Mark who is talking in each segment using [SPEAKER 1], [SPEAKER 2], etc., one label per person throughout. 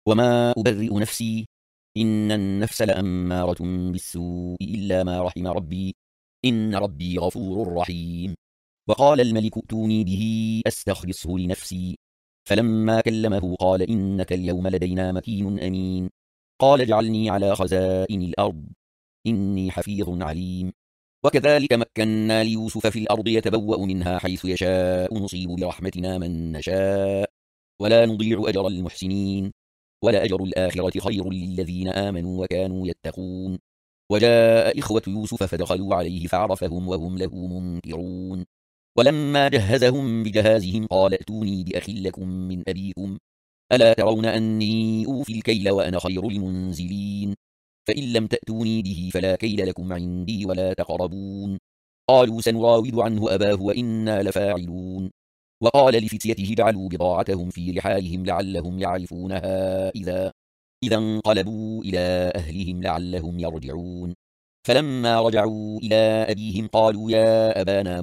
[SPEAKER 1] وما أبرئ نفسي إن النفس لأمارة بالسوء إلا ما رحم ربي إن ربي غفور رحيم. وقال الملك ائتوني به أستخلصه لنفسي. فلما كلمه قال إنك اليوم لدينا مكين أمين. قال اجعلني على خزائن الأرض إني حفيظ عليم. وكذلك مكنا ليوسف في الأرض يتبوأ منها حيث يشاء نصيب برحمتنا من نشاء ولا نضيع أجر المحسنين ولأجر الآخرة خير للذين آمنوا وكانوا يتقون. وجاء إخوة يوسف فدخلوا عليه فعرفهم وهم له منكرون. ولما جهزهم بجهازهم قال ائتوني بأخ لكم من أبيكم ألا ترون أني أوفي الكيل وأنا خير المنزلين فإن لم تأتوني به فلا كيل لكم عندي ولا تقربون. قالوا سنراود عنه أباه وإنا لفاعلون. وقال لفتيته اجعلوا بضاعتهم في رحالهم لعلهم يعرفونها إذا انقلبوا إلى أهلهم لعلهم يرجعون. فلما رجعوا إلى أبيهم قالوا يا أبانا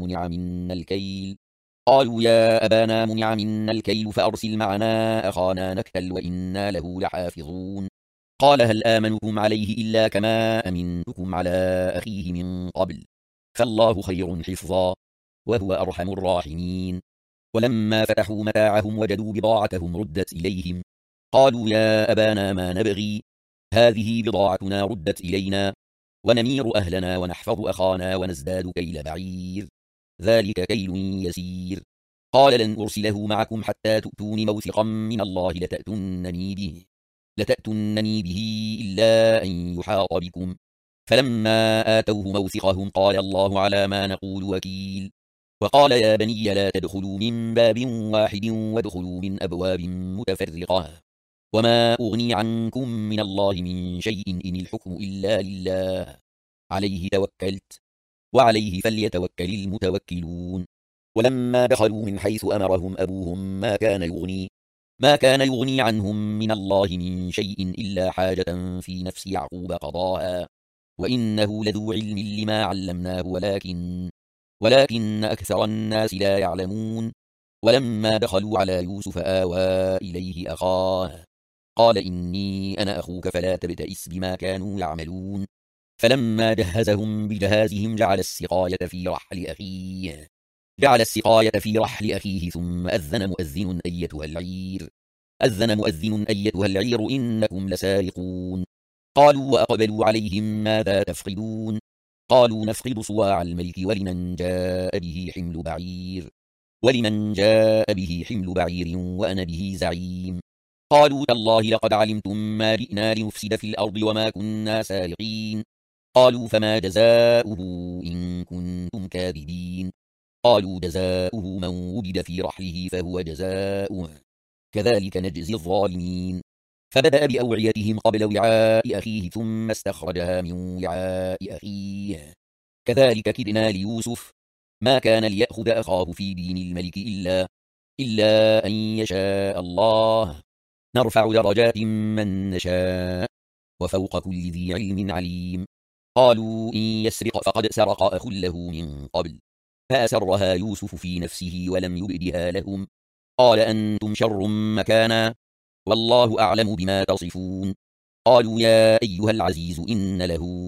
[SPEAKER 1] منع منا الكيل فأرسل معنا أخانا نكتل وإنا له لحافظون. قال هل آمنكم عليه إلا كما أمنتكم على أخيه من قبل فالله خير حفظا وهو أرحم الراحمين. ولما فتحوا متاعهم وجدوا بضاعتهم ردت إليهم قالوا يا أبانا ما نبغي هذه بضاعتنا ردت إلينا ونمير أهلنا ونحفظ أخانا ونزداد كيل بعير ذلك كيل يسير. قال لن أرسله معكم حتى تؤتون موثقا من الله لتأتونني به إلا أن يحاط بكم. فلما آتوه موثقهم قال الله على ما نقول وكيل. وقال يا بني لا تدخلوا من باب واحد وادخلوا من أبواب متفرقة وما أغني عنكم من الله من شيء إن الحكم إلا لله عليه توكلت وعليه فليتوكل المتوكلون. ولما دخلوا من حيث أمرهم أبوهم ما كان يغني عنهم من الله من شيء إلا حاجة في نفس يعقوب قضاها وإنه لذو علم لما علمناه ولكن أكثر الناس لا يعلمون. ولما دخلوا على يوسف آوى إليه أخاه قال إني أنا أخوك فلا تبتئس بما كانوا يعملون. فلما جهزهم بجهازهم جعل السقاية في رحل أخيه ثم أذن مؤذن أيتها العير إنكم لسارقون. قالوا وأقبلوا عليهم ماذا تفقدون قالوا نفقد صواع الملك ولمن جاء به حمل بعير وأنا به زعيم. قالوا تالله لقد علمتم ما جئنا لنفسد في الأرض وما كنا سارقين. قالوا فما جزاؤه إن كنتم كاذبين. قالوا جزاؤه من وجد في رحله فهو جزاؤه كذلك نجزي الظالمين. فبدأ بأوعيتهم قبل وعاء أخيه ثم استخرجها من وعاء أخيه كذلك كدنا ليوسف ما كان ليأخذ أخاه في دين الملك إلا أن يشاء الله نرفع درجات من نشاء وفوق كل ذي علم عليم. قالوا إن يسرق فقد سرق أخ له من قبل فأسرها يوسف في نفسه ولم يبدها لهم قال أنتم شر مكانا والله أعلم بما تصفون. قالوا يا أيها العزيز إن له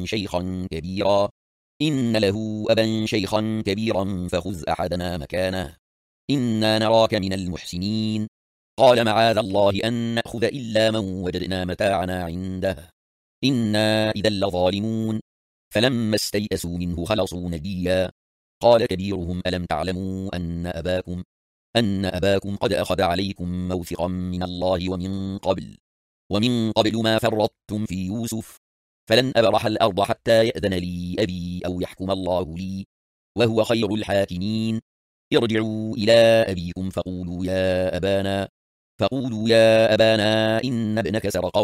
[SPEAKER 1] أبا شيخا كبيرا فخذ أحدنا مكانه إنا نراك من المحسنين. قال معاذ الله أن نأخذ إلا من وجدنا متاعنا عنده إنا إذا لظالمون. فلما استيئسوا منه خلصوا نجيا قال كبيرهم ألم تعلموا أن أباكم قد أخذ عليكم موثقا من الله ومن قبل ما فرطتم في يوسف فلن أبرح الأرض حتى يأذن لي أبي أو يحكم الله لي وهو خير الحاكمين. ارجعوا إلى أبيكم فقولوا يا أبانا إن ابنك سرق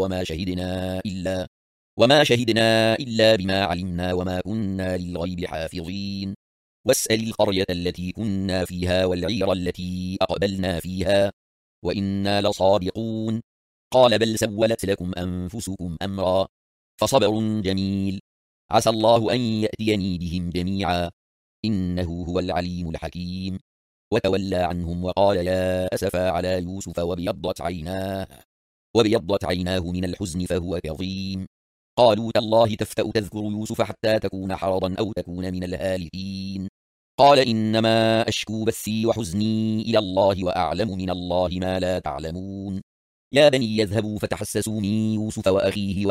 [SPEAKER 1] وما شهدنا إلا بما علمنا وما كنا للغيب حافظين. واسأل القرية التي كنا فيها والعير التي أقبلنا فيها وإنا لصادقون. قال بل سولت لكم أنفسكم أمرا فصبر جميل عسى الله أن يأتيني بهم جميعا إنه هو العليم الحكيم. وتولى عنهم وقال يا أسفا على يوسف وابيضت عيناه وابيضت عيناه من الحزن فهو كظيم. قالوا تالله تفتأ تذكر يوسف حتى تكون حرضا أو تكون من الهالكين. قال إنما أشكو بثي وحزني إلى الله وأعلم من الله ما لا تعلمون. يا بني يذهبوا فتحسسوا من يوسف وأخيه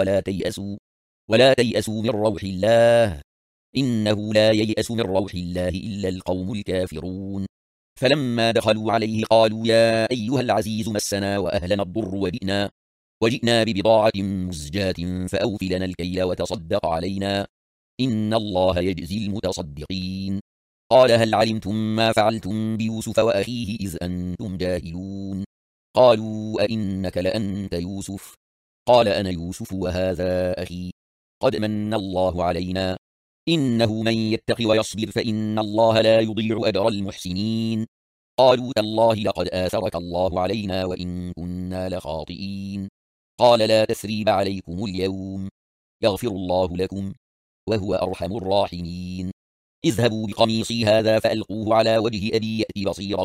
[SPEAKER 1] ولا تيأسوا من روح الله، إنه لا ييأس من روح الله إلا القوم الكافرون. فلما دخلوا عليه قالوا يا أيها العزيز مسنا وأهلنا الضر وجئنا ببضاعة مزجاة فأوف لنا الكيل وتصدق علينا، إن الله يجزي المتصدقين. قال هل علمتم ما فعلتم بيوسف وأخيه إذ أنتم جاهلون؟ قالوا أئنك لأنت يوسف؟ قال أنا يوسف وهذا أخي، قد من الله علينا، إنه من يتق ويصبر فإن الله لا يضيع أجر المحسنين. قالوا تالله لقد آثرك الله علينا وإن كنا لخاطئين. قال لا تثريب عليكم اليوم، يغفر الله لكم وهو أرحم الراحمين. اذهبوا بقميصي هذا فألقوه على وجه أبي يأت بصيرا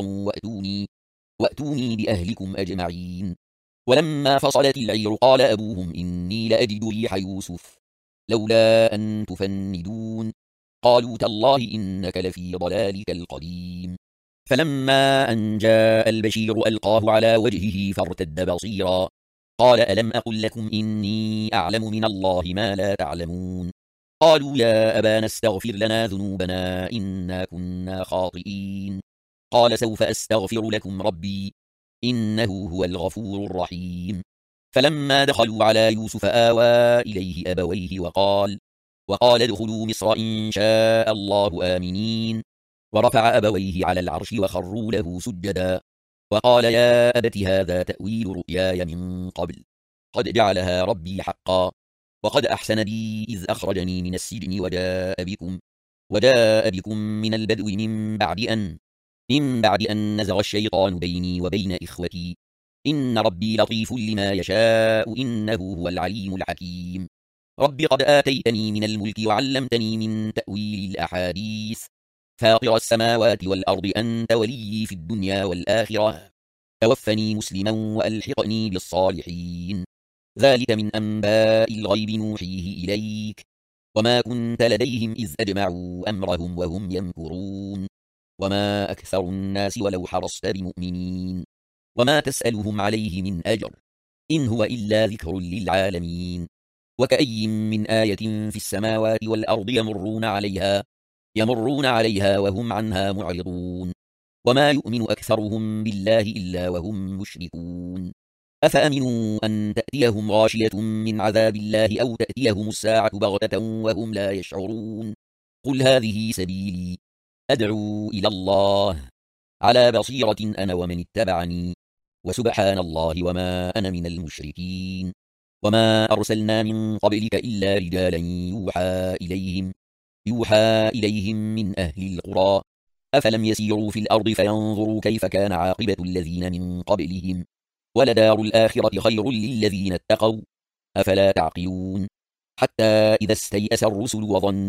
[SPEAKER 1] وأتوني بأهلكم أجمعين. ولما فصلت العير قال أبوهم إني لأجد ريح يوسف لولا أن تفندون. قالوا تالله إنك لفي ضلالك القديم. فلما أن جاء البشير ألقاه على وجهه فارتد بصيرا، قال ألم أقل لكم إني أعلم من الله ما لا تعلمون؟ قالوا يا أبانا استغفر لنا ذنوبنا إنا كنا خاطئين. قال سوف أستغفر لكم ربي إنه هو الغفور الرحيم. فلما دخلوا على يوسف آوى إليه أبويه وقال ادخلوا مصر إن شاء الله آمنين. ورفع أبويه على العرش وخروا له سجدا، وقال يا أبت هذا تأويل رؤياي من قبل، قد جعلها ربي حقا، وقد أحسن بي إذ أخرجني من السجن وجاء بكم من البدو من بعد أن نزغ الشيطان بيني وبين إخوتي، إن ربي لطيف لما يشاء إنه هو العليم الحكيم. رب قد آتيتني من الملك وعلمتني من تأويل الأحاديث، فاطر السماوات والأرض أنت وليي في الدنيا والآخرة، توفني مسلما وألحقني بالصالحين. ذلك من أنباء الغيب نوحيه إليك، وما كنت لديهم إذ أجمعوا أمرهم وهم يمكرون، وما أكثر الناس ولو حرصت بمؤمنين، وما تسألهم عليه من أجر إن هو إلا ذكر للعالمين. وكأي من آية في السماوات والأرض يمرون عليها وهم عنها معرضون، وما يؤمن أكثرهم بالله إلا وهم مشركون. أفأمنوا أن تأتيهم غاشية من عذاب الله أو تأتيهم الساعة بغتة وهم لا يشعرون. قل هذه سبيلي أدعو إلى الله على بصيرة أنا ومن اتبعني، وسبحان الله وما أنا من المشركين. وما أرسلنا من قبلك إلا رجالا يوحى إليهم من أهل القرى، أفلم يسيروا في الأرض فينظروا كيف كان عاقبة الذين من قبلهم، ولدار الآخرة خير للذين اتقوا، أفلا تعقلون. حتى إذا استيأس الرسل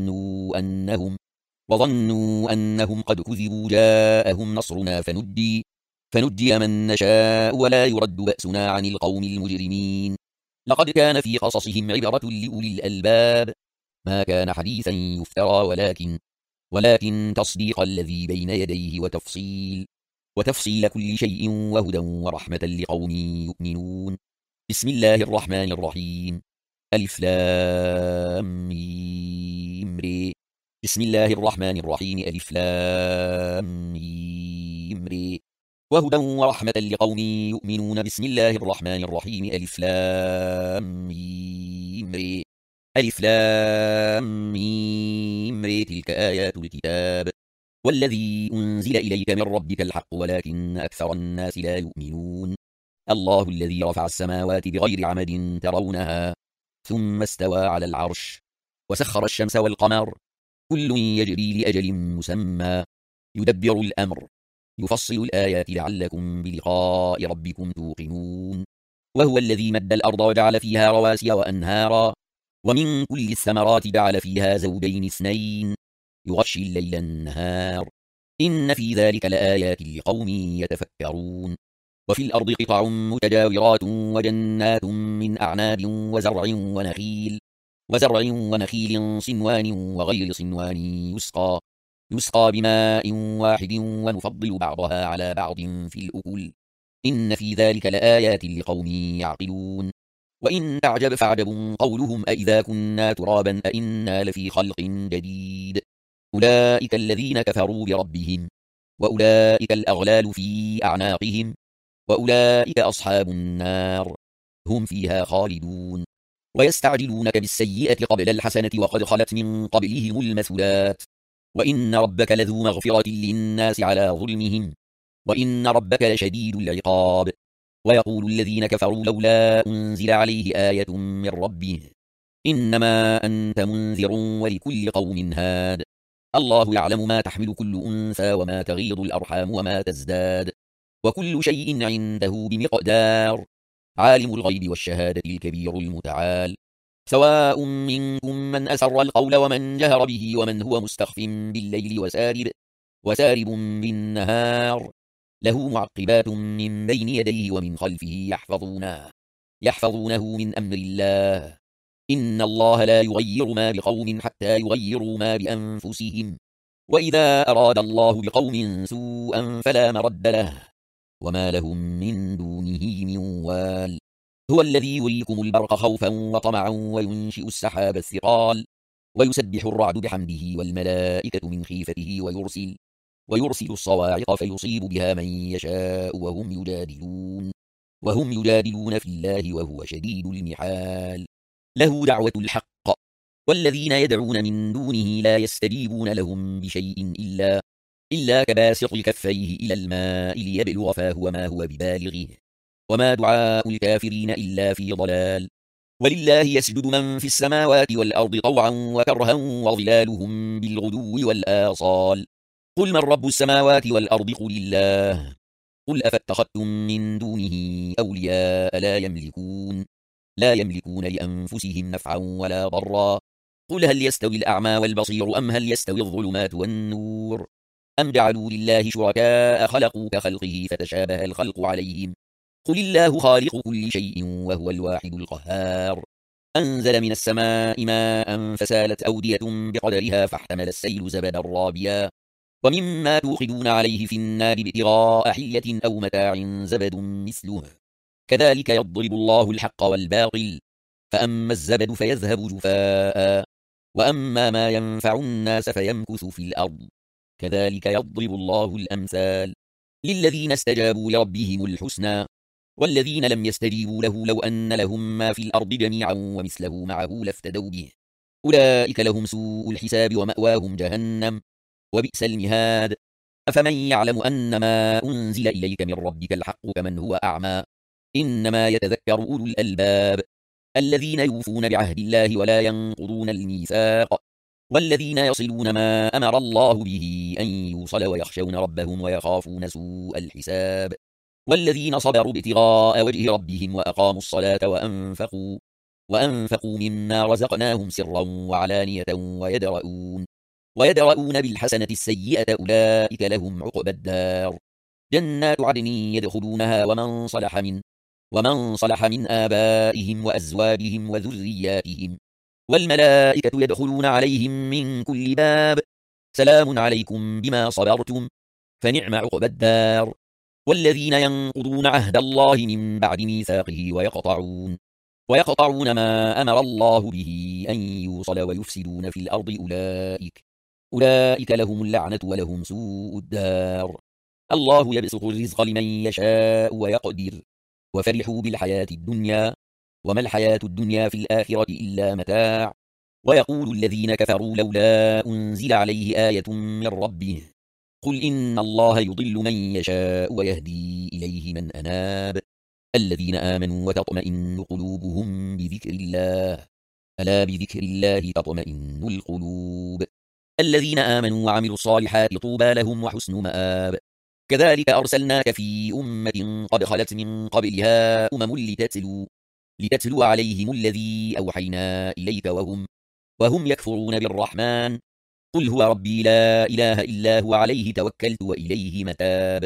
[SPEAKER 1] وظنوا أنهم قد كذبوا جاءهم نصرنا فنجي من نشاء ولا يرد بأسنا عن القوم المجرمين. لقد كان في قصصهم عبرة لأولي الألباب، ما كان حديثا يفترى ولكن تصديق الذي بين يديه وتفصيل كل شيء وهدى ورحمة لقوم يؤمنون. بسم الله الرحمن الرحيم. ألف لام ميم ري. بسم الله الرحمن الرحيم. ألف لام ميم ري. وهدى ورحمة لقوم يؤمنون. بسم الله الرحمن الرحيم. ألف لام ميم ري. ألف لام ميم ري. تلك آيات الكتاب والذي أنزل إليك من ربك الحق ولكن أكثر الناس لا يؤمنون. الله الذي رفع السماوات بغير عمد ترونها ثم استوى على العرش وسخر الشمس والقمر كل يجري لأجل مسمى يدبر الأمر يفصل الآيات لعلكم بلقاء ربكم توقنون. وهو الذي مد الأرض وجعل فيها رواسي وأنهارا ومن كل الثمرات جعل فيها زوجين اثنين يغشي الليل النهار إن في ذلك لآيات لقوم يتفكرون. وفي الأرض قطع متجاورات وجنات من أعناب وزرع ونخيل صنوان وغير صنوان يسقى بماء واحد ونفضل بعضها على بعض في الأكل إن في ذلك لآيات لقوم يعقلون وإن تعجب فعجب قولهم أإذا كنا ترابا أإنا لفي خلق جديد أولئك الذين كفروا بربهم وأولئك الأغلال في أعناقهم وأولئك أصحاب النار هم فيها خالدون ويستعجلونك بالسيئة قبل الحسنة وقد خلت من قبلهم المثلات وإن ربك لذو مغفرة للناس على ظلمهم وإن ربك لشديد العقاب ويقول الذين كفروا لولا أنزل عليه آية من ربه إنما أنت منذر ولكل قوم هاد الله يعلم ما تحمل كل أنثى وما تغيض الأرحام وما تزداد وكل شيء عنده بمقدار عالم الغيب والشهادة الكبير المتعال سواء منكم من أسر القول ومن جهر به ومن هو مستخف بالليل وسارب بالنهار له معقبات من بين يديه ومن خلفه يحفظونه من أمر الله إن الله لا يغير ما بقوم حتى يغيروا ما بأنفسهم وإذا أراد الله بقوم سوءا فلا مرد له وما لهم من دونه من وال هو الذي يريكم البرق خوفا وطمعا وينشئ السحاب الثقال ويسبح الرعد بحمده والملائكة من خيفته ويرسل الصواعق فيصيب بها من يشاء وهم يجادلون في الله وهو شديد المحال له دعوة الحق والذين يدعون من دونه لا يستجيبون لهم بشيء إلا كباسط كفيه إلى الماء ليبلغ فاه وما هو ببالغه وما دعاء الكافرين إلا في ضلال ولله يسجد من في السماوات والأرض طوعا وكرها وظلالهم بالغدو والآصال قل من رب السماوات والأرض قل الله قل أفاتخذتم من دونه أولياء لا يملكون لأنفسهم نفعا ولا ضرا قل هل يستوي الأعمى والبصير أم هل يستوي الظلمات والنور أم جعلوا لله شركاء خلقوا كخلقه فتشابه الخلق عليهم قل الله خالق كل شيء وهو الواحد القهار أنزل من السماء ماء فسالت أودية بقدرها فاحتمل السيل زبدا رابيا ومما توقدون عليه في النار ابتغاء حلية أو متاع زبد مثله كذلك يضرب الله الحق والباطل فأما الزبد فيذهب جفاء وأما ما ينفع الناس فيمكث في الأرض كذلك يضرب الله الأمثال للذين استجابوا لربهم الحسنى والذين لم يستجيبوا له لو أن لهم ما في الأرض جميعا ومثله معه لافتدوا به أولئك لهم سوء الحساب ومأواهم جهنم وبئس المهاد أفمن يعلم أن ما أنزل إليك من ربك الحق كمن هو أعمى إنما يتذكر أولو الألباب الذين يوفون بعهد الله ولا ينقضون الميثاق والذين يصلون ما أمر الله به أن يوصل ويخشون ربهم ويخافون سوء الحساب والذين صبروا ابتغاء وجه ربهم وأقاموا الصلاة وأنفقوا مما رزقناهم سرا وعلانية ويدرؤون بالحسنة السيئة أولئك لهم عقبى الدار جنات عدن يدخلونها ومن صلح من آبائهم وأزواجهم وذرياتهم والملائكة يدخلون عليهم من كل باب سلام عليكم بما صبرتم فنعم عقبى الدار والذين ينقضون عهد الله من بعد ميثاقه ويقطعون ما أمر الله به أن يوصل ويفسدون في الأرض أولئك لهم اللعنة ولهم سوء الدار الله يبسط الرزق لمن يشاء ويقدر وفرحوا بالحياة الدنيا وما الحياة الدنيا في الآخرة إلا متاع ويقول الذين كفروا لولا أنزل عليه آية من ربه قل إن الله يضل من يشاء ويهدي إليه من أناب الذين آمنوا وتطمئن قلوبهم بذكر الله ألا بذكر الله تطمئن القلوب الذين آمنوا وعملوا الصالحات طوبى لهم وحسن مآب كذلك أرسلناك في أمة قد خلت من قبلها لتتلو عليهم الذي أوحينا إليك وهم يكفرون بالرحمن قل هو ربي لا إله إلا هو عليه توكلت وإليه متاب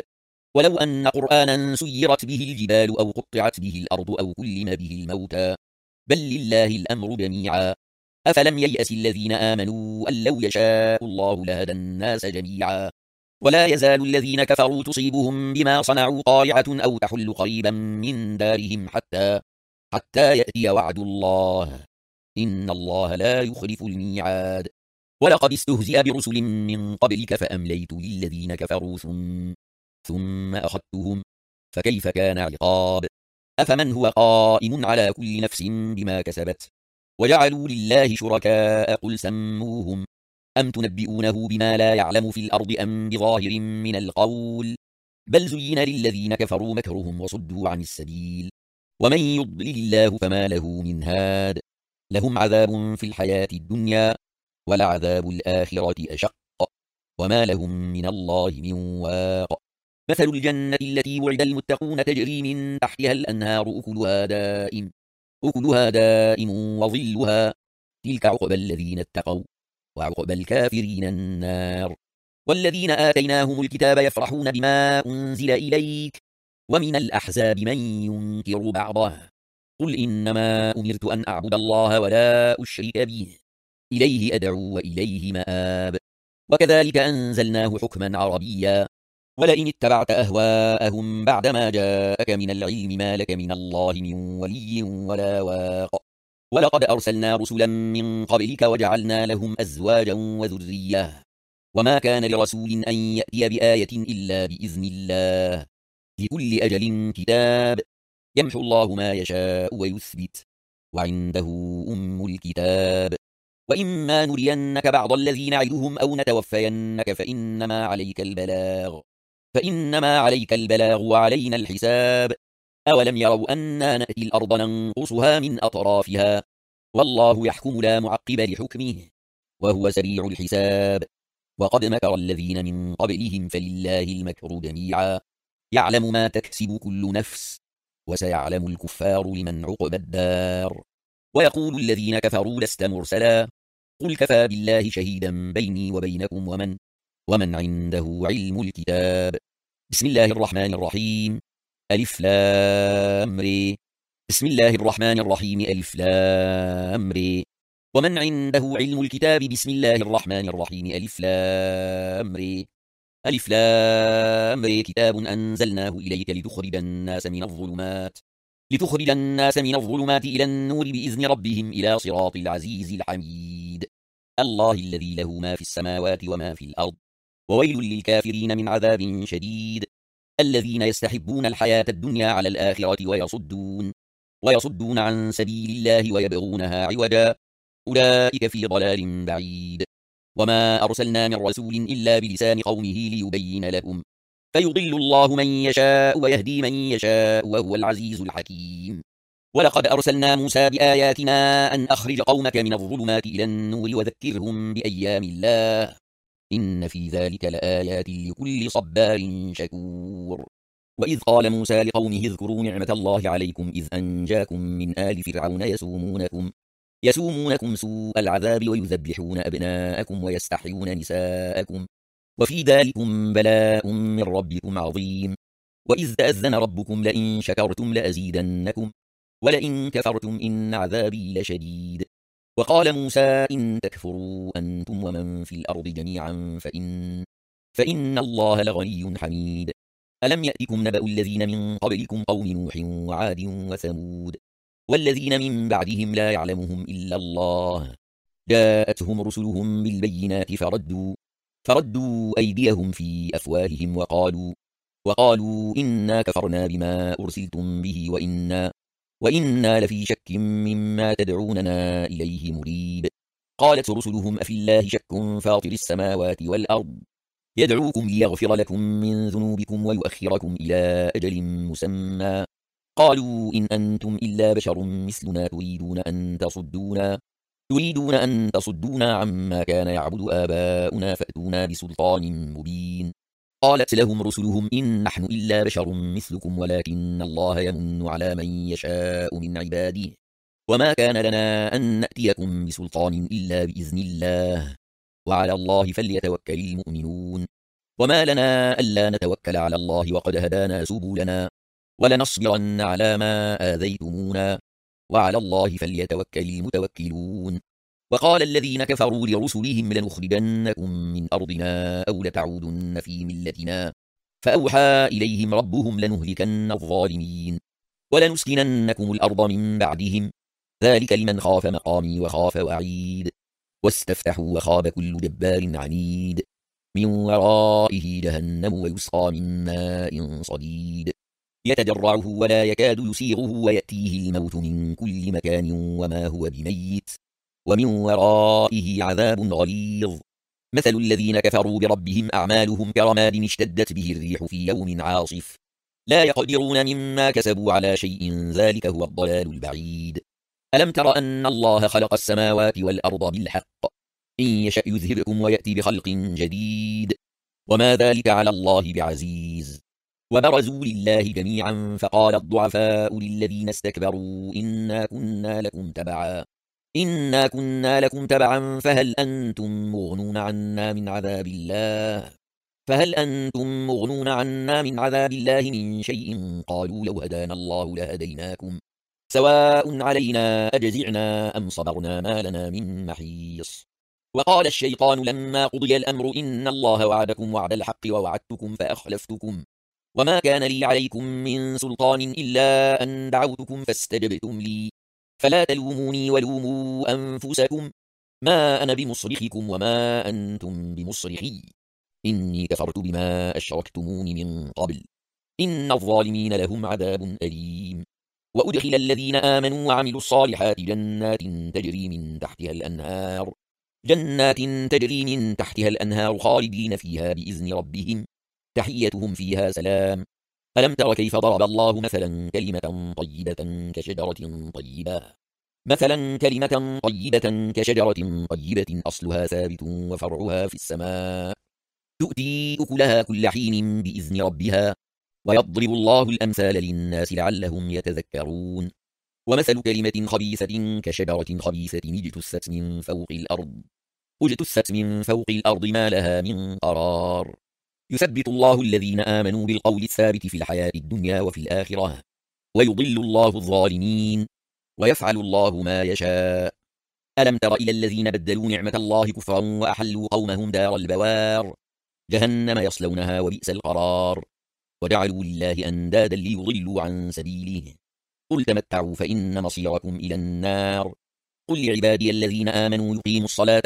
[SPEAKER 1] ولو أن قرآنا سيرت به الجبال أو قطعت به الأرض أو كلم به الموتى بل لله الأمر جميعا أفلم ييأس الذين آمنوا أن لو يشاء الله لهدى الناس جميعا ولا يزال الذين كفروا تصيبهم بما صنعوا قارعة أو تحل قريبا من دارهم حتى يأتي وعد الله إن الله لا يخلف الميعاد ولقد استهزئ برسل من قبلك فأمليت للذين كفروا ثم أخذتهم فكيف كان عقاب أفمن هو قائم على كل نفس بما كسبت وجعلوا لله شركاء قل سموهم أم تنبئونه بما لا يعلم في الأرض أم بظاهر من القول بل زين للذين كفروا مكرهم وصدوا عن السبيل ومن يضلل الله فما له من هاد لهم عذاب في الحياة الدنيا ولعذاب الآخرة أشق وما لهم من الله من واق مثل الجنة التي وعد المتقون تجري من تحتها الأنهار أكلها دائم وظلها تلك عقبى الذين اتقوا وعقبى الكافرين النار والذين آتيناهم الكتاب يفرحون بما أنزل إليك ومن الأحزاب من ينكر بعضه قل إنما أمرت أن أعبد الله ولا أشرك به إليه أدعو وإليه مآب وكذلك أنزلناه حكما عربيا ولئن اتبعت أهواءهم بعدما جاءك من العلم ما لك من الله من ولي ولا واق ولقد أرسلنا رسلا من قبلك وجعلنا لهم أزواجا وذرية وما كان لرسول أن يأتي بآية إلا بإذن الله لكل أجل كتاب يمحو الله ما يشاء ويثبت وعنده أم الكتاب وإما نرينك بعض الذين نعدهم أو نتوفينك فإنما عليك البلاغ وعلينا الحساب أولم يروا أنا نأتي الأرض ننقصها من أطرافها والله يحكم لا معقب لحكمه وهو سريع الحساب وقد مكر الذين من قبلهم فلله المكر جميعا يعلم ما تكسب كل نفس وسيعلم الكفار لمن عقبى الدار ويقول الذين كفروا لست مرسلا قل كفى بالله شهيدا بيني وبينكم ومن عنده علم الكتاب بسم الله الرحمن الرحيم ألف لام ر بسم الله الرحمن الرحيم ألف لام ر ومن عنده علم الكتاب بسم الله الرحمن الرحيم ألف لام ر ألف لام ر كتاب أنزلناه إليك لتخرج الناس من الظلمات إلى النور بإذن ربهم إلى صراط العزيز الحميد الله الذي له ما في السماوات وما في الأرض وويل للكافرين من عذاب شديد الذين يستحبون الحياة الدنيا على الآخرة ويصدون عن سبيل الله ويبغونها عوجا أولئك في ضلال بعيد وما أرسلنا من رسول إلا بلسان قومه ليبين لهم فيضل الله من يشاء ويهدي من يشاء وهو العزيز الحكيم ولقد أرسلنا موسى بآياتنا أن أخرج قومك من الظلمات إلى النور وذكرهم بأيام الله إن في ذلك لآيات لكل صبار شكور وإذ قال موسى لقومه اذكروا نعمة الله عليكم إذ أنجاكم من آل فرعون يسومونكم سوء العذاب ويذبحون أبناءكم ويستحيون نساءكم وفي ذلكم بلاء من ربكم عظيم وإذ تأذن ربكم لئن شكرتم لأزيدنكم ولئن كفرتم إن عذابي لشديد وقال موسى إن تكفروا أنتم ومن في الأرض جميعا فإن الله لغني حميد ألم يأتكم نبأ الذين من قبلكم قوم نوح وعاد وثمود والذين من بعدهم لا يعلمهم إلا الله جاءتهم رسلهم بالبينات فردوا أيديهم في أفواههم وقالوا إنا كفرنا بما أرسلتم به وإنا لفي شك مما تدعوننا إليه مريب قالت رسلهم أفي الله شك فاطر السماوات والأرض يدعوكم ليغفر لكم من ذنوبكم ويؤخركم إلى أجل مسمى قالوا إن أنتم إلا بشر مثلنا تريدون أن تصدونا عما كان يعبد آباؤنا فأتونا بسلطان مبين قالت لهم رسلهم إن نحن إلا بشر مثلكم ولكن الله يمن على من يشاء من عباده وما كان لنا أن نأتيكم بسلطان إلا بإذن الله وعلى الله فليتوكل المؤمنون وما لنا ألا نتوكل على الله وقد هدانا سبلنا ولنصبرن على ما آذيتمونا وعلى الله فليتوكل المتوكلون. وقال الذين كفروا لرسلهم لنخرجنكم من أرضنا أو لتعودن في ملتنا فأوحى إليهم ربهم لنهلكن الظالمين ولنسكننكم الأرض من بعدهم ذلك لمن خاف مقامي وخاف وعيد. واستفتحوا وخاب كل جبار عنيد من ورائه جهنم ويسقى من ماء صديد يتجرعه ولا يكاد يسيغه ويأتيه الموت من كل مكان وما هو بميت ومن ورائه عذاب غليظ. مثل الذين كفروا بربهم أعمالهم كرماد اشتدت به الريح في يوم عاصف لا يقدرون مما كسبوا على شيء ذلك هو الضلال البعيد. ألم تر أن الله خلق السماوات والأرض بالحق إن يشأ يذهبكم ويأتي بخلق جديد وما ذلك على الله بعزيز. وبرزوا لله جميعا فقال الضعفاء للذين استكبروا إنا كنا لكم تبعا فهل أنتم مغنون عنا من عذاب الله من شيء قالوا لو هدانا الله لهديناكم سواء علينا أجزعنا أم صبرنا ما لنا من محيص. وقال الشيطان لما قضي الأمر إن الله وعدكم وعد الحق ووعدتكم فأخلفتكم وما كان لي عليكم من سلطان إلا أن دعوتكم فاستجبتم لي فلا تلوموني ولوموا أنفسكم ما أنا بمصرخكم وما أنتم بمصرخي إني كفرت بما أشركتمون من قبل إن الظالمين لهم عذاب أليم. وأدخل الذين آمنوا وعملوا الصالحات جنات تجري من تحتها الأنهار خالدين فيها بإذن ربهم تحيتهم فيها سلام. ألم تر كيف ضرب الله مثلا كلمة طيبة كشجرة طيبة أصلها ثابت وفرعها في السماء تؤتي أكلها كل حين بإذن ربها ويضرب الله الأمثال للناس لعلهم يتذكرون. ومثل كلمة خبيثة كشجرة خبيثة اجتثت من فوق الأرض ما لها من قرار يثبت الله الذين آمنوا بالقول الثابت في الحياة الدنيا وفي الآخرة ويضل الله الظالمين ويفعل الله ما يشاء. ألم تر إلى الذين بدلوا نعمة الله كفرا وأحلوا قومهم دار البوار جهنم يصلونها وبئس القرار وجعلوا لله أندادا ليضلوا عن سبيله قل تمتعوا فإن مصيركم إلى النار قل لعبادي الذين آمنوا يقيموا الصلاة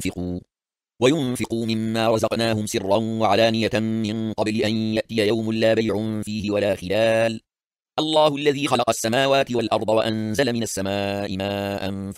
[SPEAKER 1] وينفقوا مما رزقناهم سرا وعلانية من قبل أن يأتي يوم لا بيع فيه ولا خلال الله الذي خلق السماوات والأرض وأنزل من السماء ماء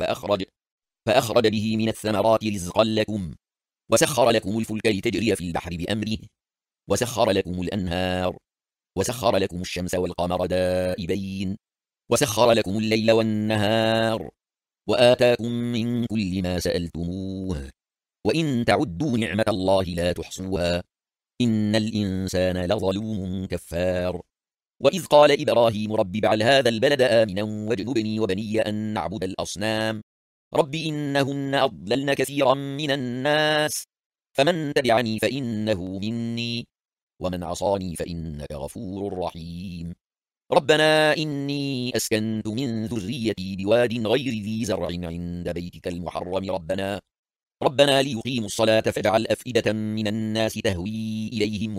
[SPEAKER 1] فأخرج به من الثمرات رزقا لكم وسخر لكم الفلك لتجري في البحر بأمره وسخر لكم الأنهار وسخر لكم الشمس والقمر دائبين وسخر لكم الليل والنهار وآتاكم من كل ما سألتموه وإن تعدوا نعمة الله لا تحصوها إن الإنسان لظلوم كفار. وإذ قال إبراهيم رب اجعل هذا البلد آمنا واجنبني وبني أن نعبد الأصنام رب إنهن أضللن كثيرا من الناس فمن تبعني فإنه مني ومن عصاني فإنك غفور رحيم. ربنا إني أسكنت من ذريتي بواد غير ذي زرع عند بيتك المحرم ربنا ليقيموا الصلاة فاجعل أفئدة من الناس تهوي إليهم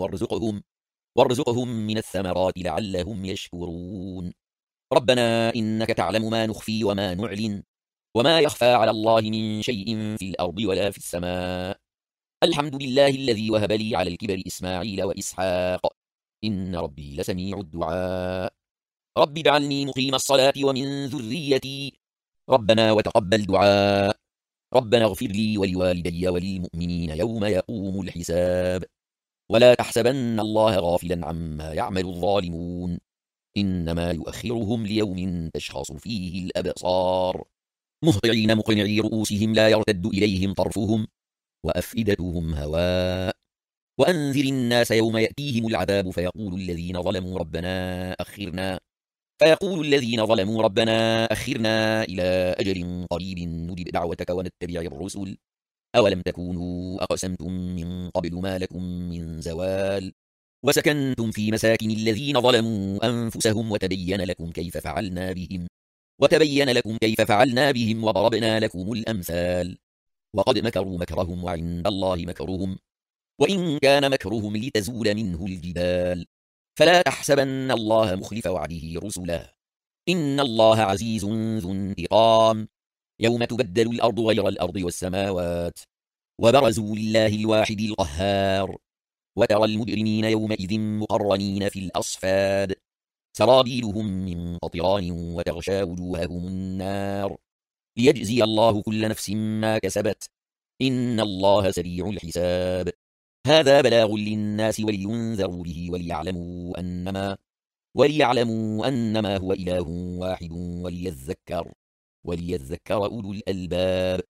[SPEAKER 1] وارزقهم من الثمرات لعلهم يشكرون. ربنا إنك تعلم ما نخفي وما نعلن وما يخفى على الله من شيء في الأرض ولا في السماء الحمد لله الذي وهب لي على الكبر إسماعيل وإسحاق إن ربي لسميع الدعاء رب اجعلني مقيم الصلاة ومن ذريتي ربنا وتقبل دعاء ربنا اغفر لي ولوالدي وللمؤمنين يوم يقوم الحساب ولا تحسبن الله غافلا عما يعمل الظالمون إنما يؤخرهم ليوم تشخص فيه الأبصار مهطعين مقنعي رؤوسهم لا يرتد إليهم طرفهم وأفئدتهم هواء وأنذر الناس يوم يأتيهم العذاب فيقول الذين ظلموا ربنا أخرنا إلى أجل قريب نجب دعوتك ونتبع الرسل أولم تكونوا أقسمتم من قبل ما لكم من زوال وسكنتم في مساكن الذين ظلموا أنفسهم وتبين لكم كيف فعلنا بهم وضربنا لكم الأمثال وقد مكروا مكرهم وعند الله مكرهم وإن كان مكرهم لتزول منه الجبال فلا تحسبن الله مخلف وعده رسله إن الله عزيز ذو انتقام يوم تبدل الأرض غير الأرض والسماوات وبرزوا لله الواحد القهار وترى المجرمين يومئذ مقرنين في الأصفاد سرابيلهم من قطران وتغشى وجوههم النار ليجزي الله كل نفس ما كسبت إن الله سريع الحساب هذا بلاغ للناس ولينذروا به وليعلموا أنما هو إله واحد وليذكر أولو الألباب